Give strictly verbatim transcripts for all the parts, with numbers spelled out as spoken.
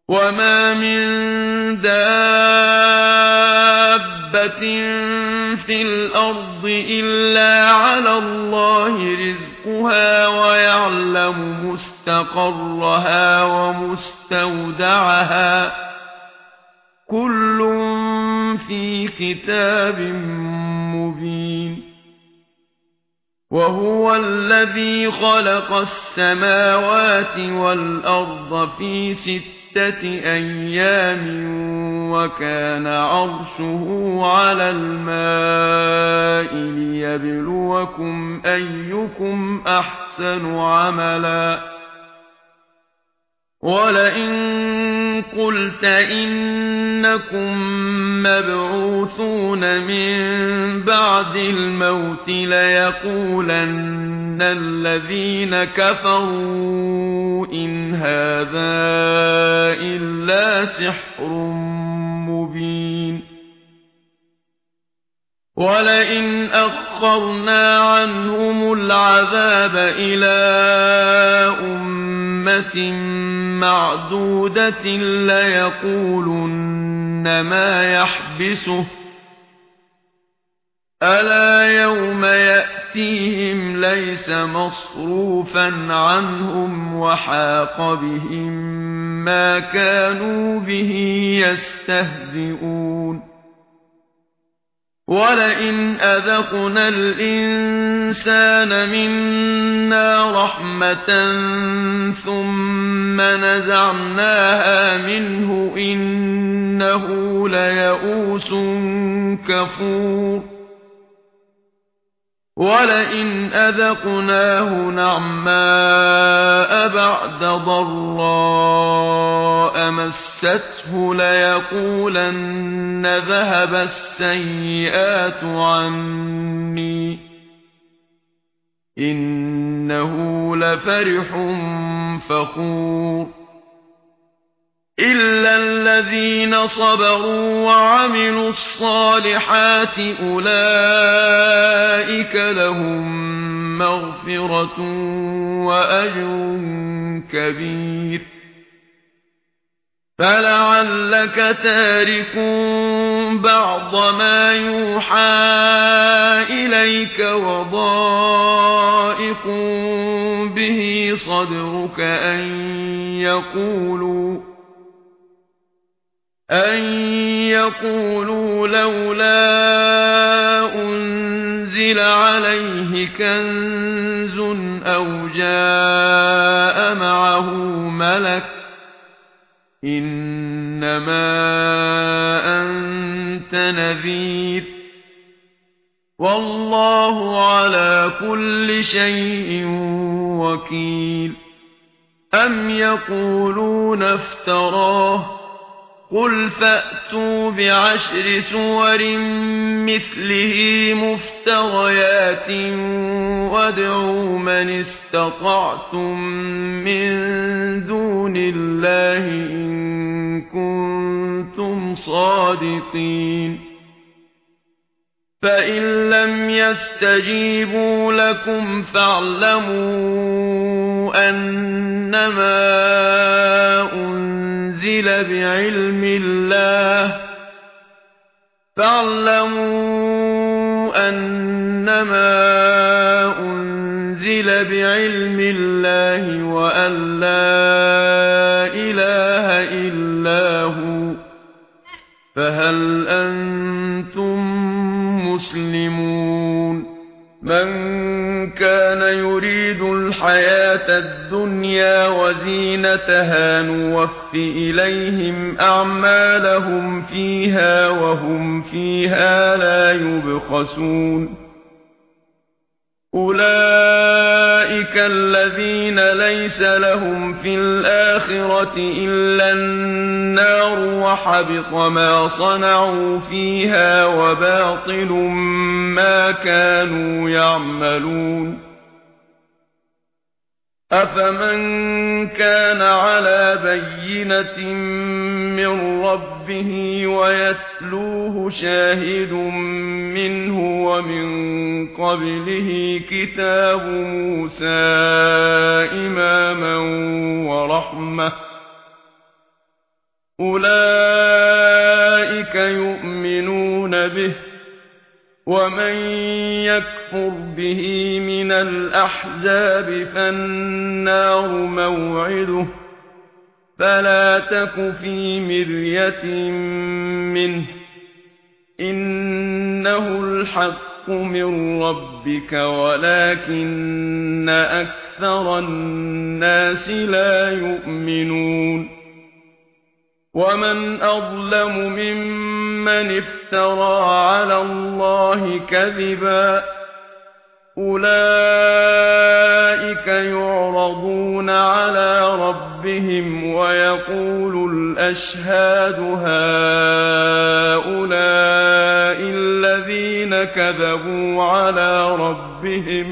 وما من دابة في الأرض إلا على الله رزقها ويعلم مستقرها ومستودعها كل في كتاب مبين وهو الذي خلق السماوات والأرض في ستة أيام وكان عرشه على الماء ليبلوكم أيكم أحسن عملا ولئن قلت إنكم مبعوثون من بعد الموت ليقولن الذين كفروا إن هذا إلا سحر مبين ولئن أخرنا عنهم العذاب إلى أمة معدودة ليقولن ما يحبسه ألا يوم يأتيهم ليس مصروفا عنهم وحاق بهم ما كانوا به يستهزئون ولئن أذقنا الإنسان منا رحمة ثم نزعناها منه إنه ليئوس كفور ولئن أذقناه نعماء بعد ضراء مسته ليقولن ذهب السيئات عني إنه لفرح فخور إلا الذين صبروا وعملوا الصالحات أولئك لهم مغفرة وأجر كبير فلعلك تارك بعض ما يوحى إليك وضائق به صدرك أن يقولوا أن يقولوا لولا أنزل عليه كنز أو جاء معه ملك إنما أنت نذير والله على كل شيء وكيل أم يقولون افتراه قل فأتوا بعشر سور مثله مفتريات وادعوا من استطعتم من دون الله إن كنتم صادقين فإن لم يستجيبوا لكم فاعلموا أنما أنزل بعلم الله فاعلموا أنما أنزل بعلم الله وأن لا إله إلا هو فهل أنتم مسلمون من كان يريد الحياة الدنيا وزينتها نوف إليهم أعمالهم فيها وهم فيها لا يبخسون أولئك الذين ليس لهم في الآخرة إلا النار وحبط ما صنعوا فيها وباطل ما كانوا يعملون أفمن كان على بينة من ربه ويتلوه شاهد منه ومن قبله كتاب موسى إماما ورحمة أولئك يؤمنون به ومن يكفر به من الأحزاب فالنار موعده فلا تك في مرية منه إنه الحق من ربك ولكن أكثر الناس لا يؤمنون ومن أظلم ممن افترى على الله كذبا أولئك يعرضون على ربهم ويقول الأشهاد هؤلاء الذين كذبوا على ربهم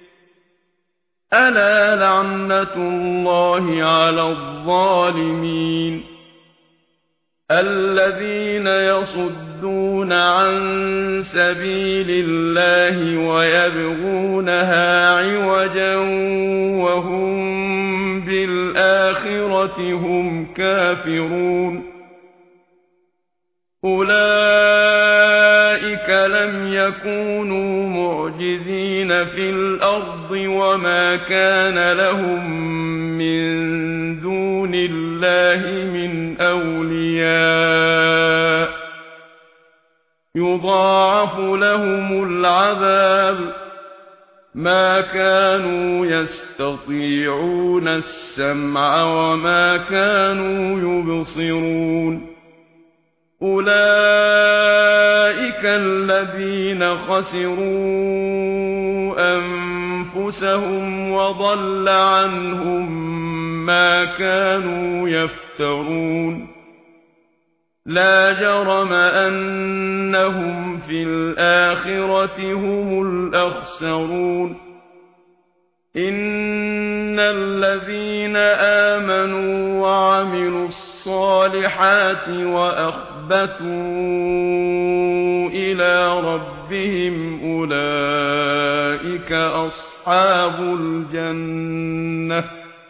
ألا لعنة الله على الظالمين الذين يصدون عن سبيل الله ويبغونها عوجا وهم بالآخرة هم كافرون أولئك لم يكونوا معجزين في الأرض وما كان لهم من دون الله من أولياء يضاعف لهم العذاب ما كانوا يستطيعون السمع وما كانوا يبصرون أولئك الذين خسروا أنفسهم وضل عنهم ما كانوا يفترون لا جرم أنهم في الآخرة هم الأخسرون إن الذين آمنوا وعملوا الصالحات وأخبتوا إلى ربهم أولئك أصحاب الجنة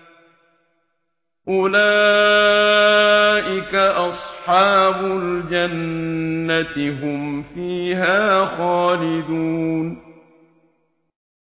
أولئك أصحاب الجنة هم فيها خالدون